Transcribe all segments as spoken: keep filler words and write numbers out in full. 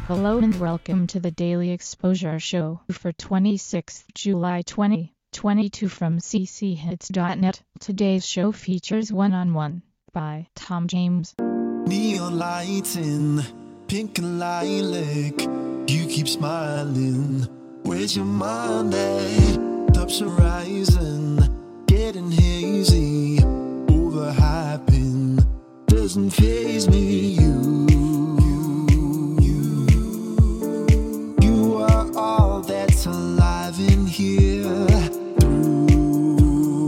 Hello and welcome to the Daily Exposure Show for twenty-sixth of July twenty twenty-two from c c hits dot net. Today's show features One on One by Tom James. Neon lights in pink and lilac, you keep smiling. Where's your mind at? Tops are rising, getting hazy, overhyping, doesn't faze me. You all that's alive in here. Through,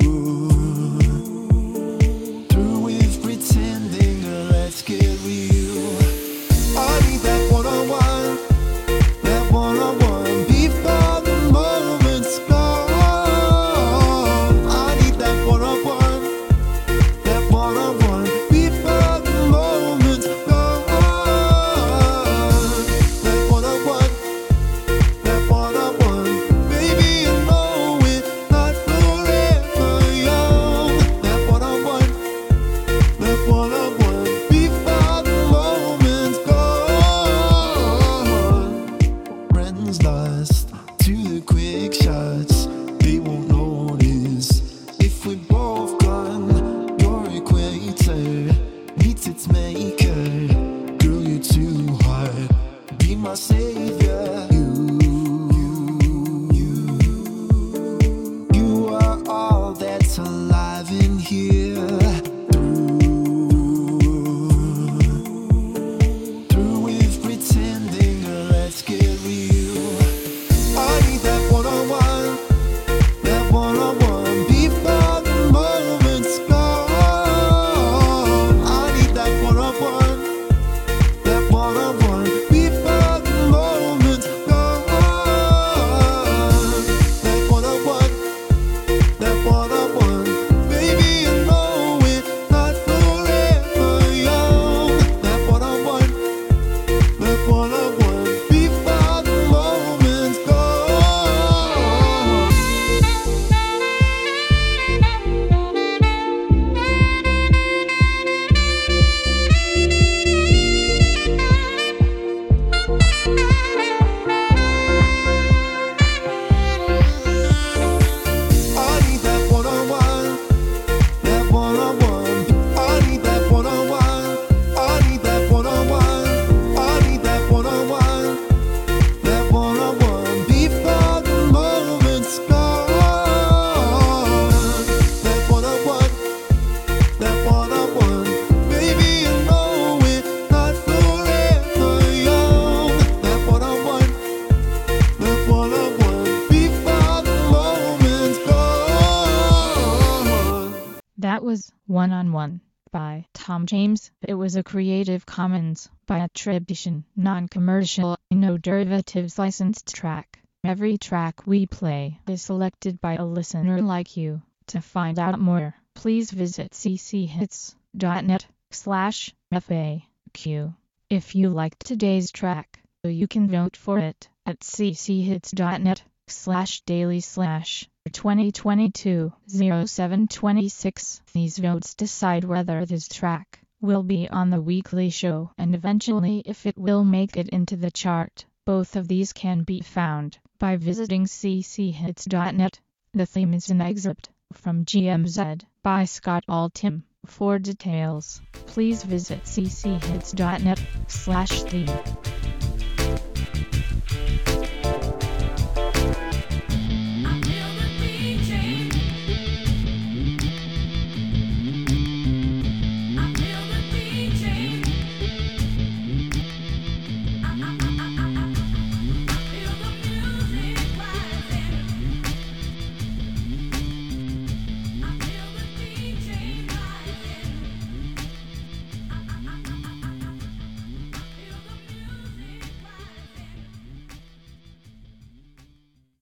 through with pretending, let's get real. I need that one-on-one, that one-on-one before the moment's gone. I need that one-on-one, that one-on-one before the moment's gone. That one-on-one, lost to the quick shots, they won't notice if we both gone. Your equator meets its maker. Girl, you're too hard, be my savior. You, you, you, you are all that's alive in here. That was One on One by Tom James. It was a Creative Commons by attribution, non-commercial, no derivatives licensed track. Every track we play is selected by a listener like you. To find out more, please visit c c hits dot net slash F A Q. If you liked today's track, you can vote for it at c c hits dot net slash daily slash twenty twenty-two oh seven twenty-six. These votes decide whether this track will be on the weekly show and eventually if it will make it into the chart. Both of these can be found by visiting c c hits dot net. The theme is an excerpt from G M Z by Scott Altham. For details, please visit c c hits dot net slash theme.